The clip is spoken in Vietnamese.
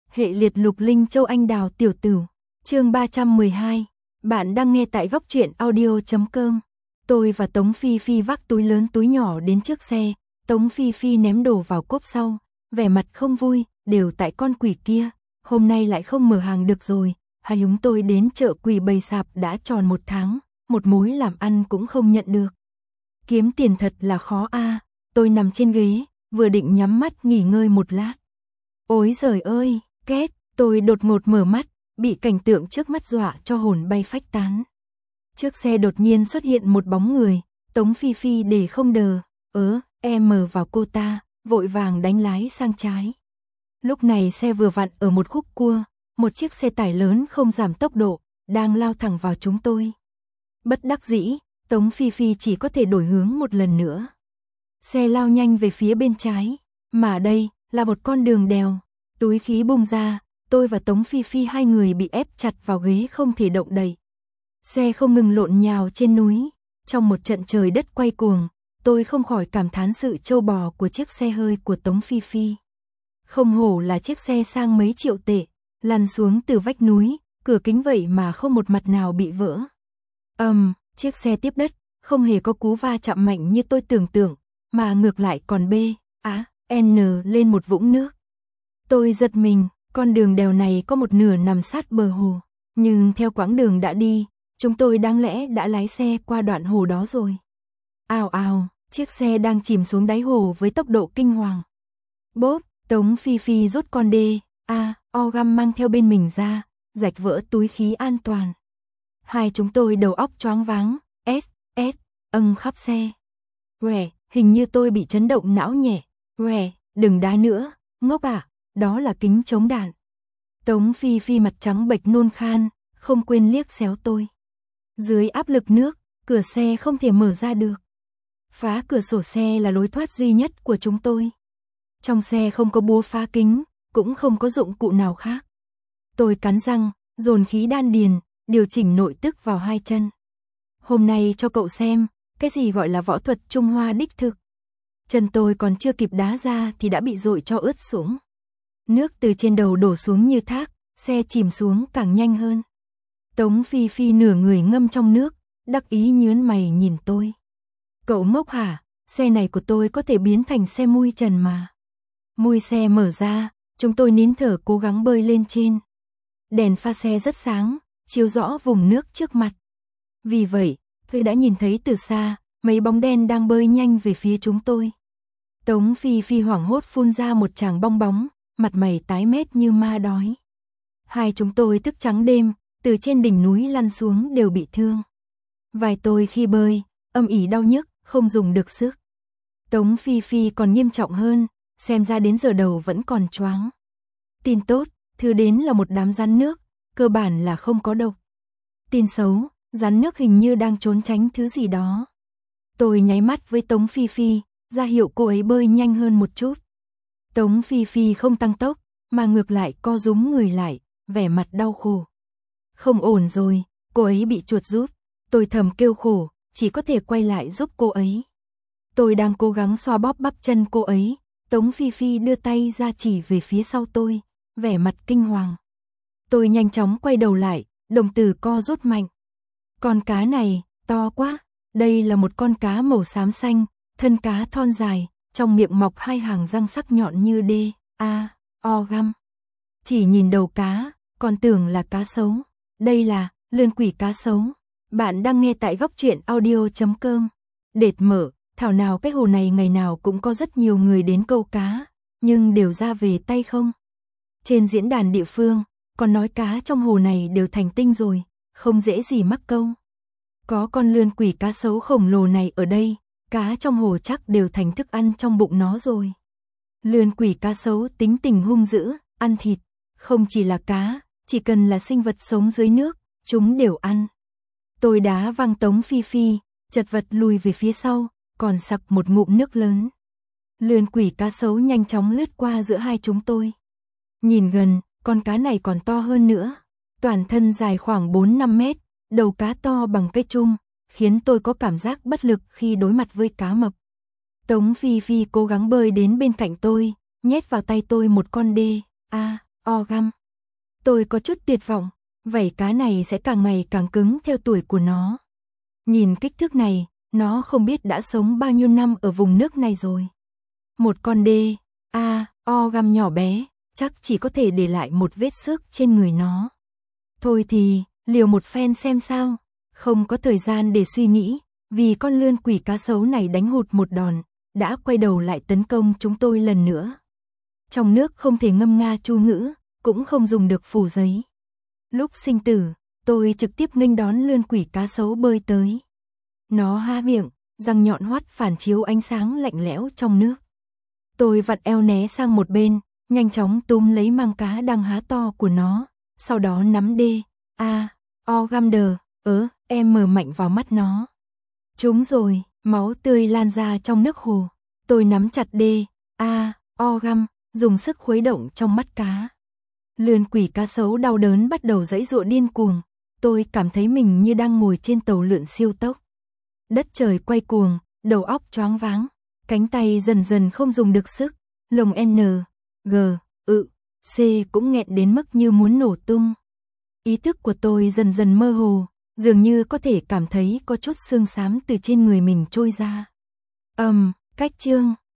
Hệ liệt lục linh châu anh đào tiểu tử. Chương 312. Bạn đang nghe tại góc truyện audio.com. Tôi và Tống Phi Phi vác túi lớn túi nhỏ đến trước xe, Tống Phi Phi ném đồ vào cốp sau, vẻ mặt không vui, đều tại con quỷ kia, hôm nay lại không mở hàng được rồi, hai chúng tôi đến chợ quỷ bày sạp đã tròn 1 tháng, một mối làm ăn cũng không nhận được. Kiếm tiền thật là khó a. Tôi nằm trên ghế, vừa định nhắm mắt nghỉ ngơi một lát. Ôi giời ơi, két, tôi đột ngột mở mắt, bị cảnh tượng trước mắt dọa cho hồn bay phách tán. Trước xe đột nhiên xuất hiện một bóng người, Tống Phi Phi để không đờ, em vào cô ta, vội vàng đánh lái sang trái. Lúc này xe vừa vặn ở một khúc cua, một chiếc xe tải lớn không giảm tốc độ, đang lao thẳng vào chúng tôi. Bất đắc dĩ, Tống Phi Phi chỉ có thể đổi hướng một lần nữa. Xe lao nhanh về phía bên trái, mà đây là một con đường đèo, túi khí bung ra, tôi và Tống Phi Phi hai người bị ép chặt vào ghế không thể động đậy. Xe không ngừng lộn nhào trên núi, trong một trận trời đất quay cuồng, tôi không khỏi cảm thán sự trâu bò của chiếc xe hơi của Tống Phi Phi. Không hổ là chiếc xe sang mấy triệu tệ, lăn xuống từ vách núi, cửa kính vậy mà không một mặt nào bị vỡ. Chiếc xe tiếp đất, không hề có cú va chạm mạnh như tôi tưởng tượng, mà ngược lại còn lên một vũng nước. Tôi giật mình, con đường đèo này có một nửa nằm sát bờ hồ, nhưng theo quãng đường đã đi, chúng tôi đáng lẽ đã lái xe qua đoạn hồ đó rồi. Ào ào, chiếc xe đang chìm xuống đáy hồ với tốc độ kinh hoàng. Bốp, Tống Phi Phi rút con găm mang theo bên mình ra, rạch vỡ túi khí an toàn. Hai chúng tôi đầu óc choáng váng, khắp xe. Hình như tôi bị chấn động não nhẹ. Đừng đá nữa, ngốc à, đó là kính chống đạn. Tống Phi Phi mặt trắng bệch nôn khan, không quên liếc xéo tôi. Dưới áp lực nước, cửa xe không thể mở ra được. Phá cửa sổ xe là lối thoát duy nhất của chúng tôi. Trong xe không có búa phá kính, cũng không có dụng cụ nào khác. Tôi cắn răng, dồn khí đan điền, điều chỉnh nội tức vào hai chân. Hôm nay cho cậu xem, cái gì gọi là võ thuật Trung Hoa đích thực. Chân tôi còn chưa kịp đá ra thì đã bị dội cho ướt sũng. Nước từ trên đầu đổ xuống như thác, xe chìm xuống càng nhanh hơn. Tống Phi Phi nửa người ngâm trong nước, đắc ý nhướng mày nhìn tôi. Cậu ngốc hả, xe này của tôi có thể biến thành xe mui trần mà. Mui xe mở ra, chúng tôi nín thở cố gắng bơi lên trên. Đèn pha xe rất sáng, chiếu rõ vùng nước trước mặt. Vì vậy, tôi đã nhìn thấy từ xa, mấy bóng đen đang bơi nhanh về phía chúng tôi. Tống Phi Phi hoảng hốt phun ra một tràng bong bóng, mặt mày tái mét như ma đói. Hai chúng tôi thức trắng đêm, từ trên đỉnh núi lăn xuống đều bị thương. Vai tôi khi bơi, âm ỉ đau nhức, không dùng được sức. Tống Phi Phi còn nghiêm trọng hơn, xem ra đến giờ đầu vẫn còn choáng. Tin tốt, thứ đến là một đám rắn nước, cơ bản là không có độc. Tin xấu, rắn nước hình như đang trốn tránh thứ gì đó. Tôi nháy mắt với Tống Phi Phi, ra hiệu cô ấy bơi nhanh hơn một chút. Tống Phi Phi không tăng tốc, mà ngược lại co rúm người lại, vẻ mặt đau khổ. Không ổn rồi, cô ấy bị chuột rút. Tôi thầm kêu khổ, chỉ có thể quay lại giúp cô ấy. Tôi đang cố gắng xoa bóp bắp chân cô ấy, Tống Phi Phi đưa tay ra chỉ về phía sau tôi, vẻ mặt kinh hoàng. Tôi nhanh chóng quay đầu lại, đồng tử co rút mạnh. Con cá này, to quá, đây là một con cá màu xám xanh, thân cá thon dài, trong miệng mọc hai hàng răng sắc nhọn như găm. Chỉ nhìn đầu cá, còn tưởng là cá sấu. Đây là lươn quỷ cá sấu. Bạn đang nghe tại góc truyện audio.com. Đệt mở, thảo nào cái hồ này ngày nào cũng có rất nhiều người đến câu cá, nhưng đều ra về tay không. Trên diễn đàn địa phương, còn nói cá trong hồ này đều thành tinh rồi, không dễ gì mắc câu. Có con lươn quỷ cá sấu khổng lồ này ở đây, cá trong hồ chắc đều thành thức ăn trong bụng nó rồi. Lươn quỷ cá sấu tính tình hung dữ, ăn thịt, không chỉ là cá, chỉ cần là sinh vật sống dưới nước, chúng đều ăn. Tôi đá văng Tống Phi Phi, chật vật lùi về phía sau, còn sặc một ngụm nước lớn. Lươn quỷ cá sấu nhanh chóng lướt qua giữa hai chúng tôi. Nhìn gần, con cá này còn to hơn nữa. Toàn thân dài khoảng 4-5 mét, đầu cá to bằng cây chum, khiến tôi có cảm giác bất lực khi đối mặt với cá mập. Tống Phi Phi cố gắng bơi đến bên cạnh tôi, nhét vào tay tôi một con Găm. Tôi có chút tuyệt vọng, vảy cá này sẽ càng ngày càng cứng theo tuổi của nó. Nhìn kích thước này, nó không biết đã sống bao nhiêu năm ở vùng nước này rồi. Một con đê, găm nhỏ bé, chắc chỉ có thể để lại một vết xước trên người nó. Thôi thì, liều một phen xem sao. Không có thời gian để suy nghĩ, vì con lươn quỷ cá sấu này đánh hụt một đòn, đã quay đầu lại tấn công chúng tôi lần nữa. Trong nước không thể ngâm nga chu ngữ, cũng không dùng được phù giấy. Lúc sinh tử, tôi trực tiếp nghênh đón lươn quỷ cá sấu bơi tới. Nó há miệng, răng nhọn hoắt phản chiếu ánh sáng lạnh lẽo trong nước. Tôi vặn eo né sang một bên, nhanh chóng túm lấy mang cá đang há to của nó, sau đó nắm đê, găm đờ, em mở mạnh vào mắt nó. Trúng rồi, máu tươi lan ra trong nước hồ. Tôi nắm chặt đê, găm, dùng sức khuấy động trong mắt cá. Lươn quỷ cá sấu đau đớn bắt đầu giãy giụa điên cuồng. Tôi cảm thấy mình như đang ngồi trên tàu lượn siêu tốc. Đất trời quay cuồng, đầu óc choáng váng, cánh tay dần dần không dùng được sức, lồng N, G, C cũng nghẹn đến mức như muốn nổ tung. Ý thức của tôi dần dần mơ hồ, dường như có thể cảm thấy có chút xương xám từ trên người mình trôi ra. Cách chương